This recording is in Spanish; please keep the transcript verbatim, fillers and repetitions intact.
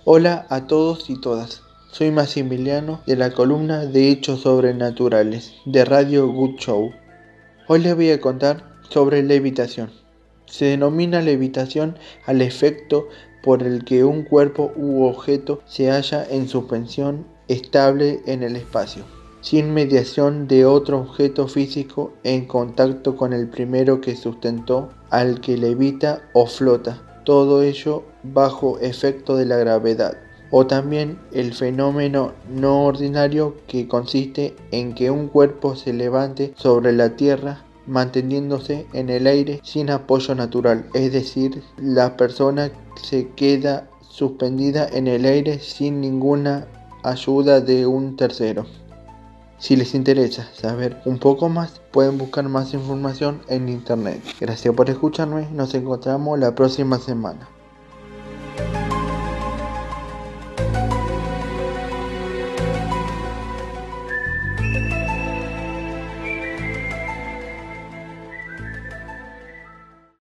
Hola a todos y todas, soy Maximiliano de la columna de Hechos Sobrenaturales de Radio Good Show. Hoy les voy a contar sobre levitación. Se denomina levitación al efecto por el que un cuerpo u objeto se halla en suspensión estable en el espacio, sin mediación de otro objeto físico en contacto con el primero que sustentó al que levita o flota. Todo ello bajo efecto de la gravedad, o también el fenómeno no ordinario que consiste en que un cuerpo se levante sobre la tierra manteniéndose en el aire sin apoyo natural, es decir, la persona se queda suspendida en el aire sin ninguna ayuda de un tercero. Si les interesa saber un poco más, pueden buscar más información en internet. Gracias por escucharme, nos encontramos la próxima semana.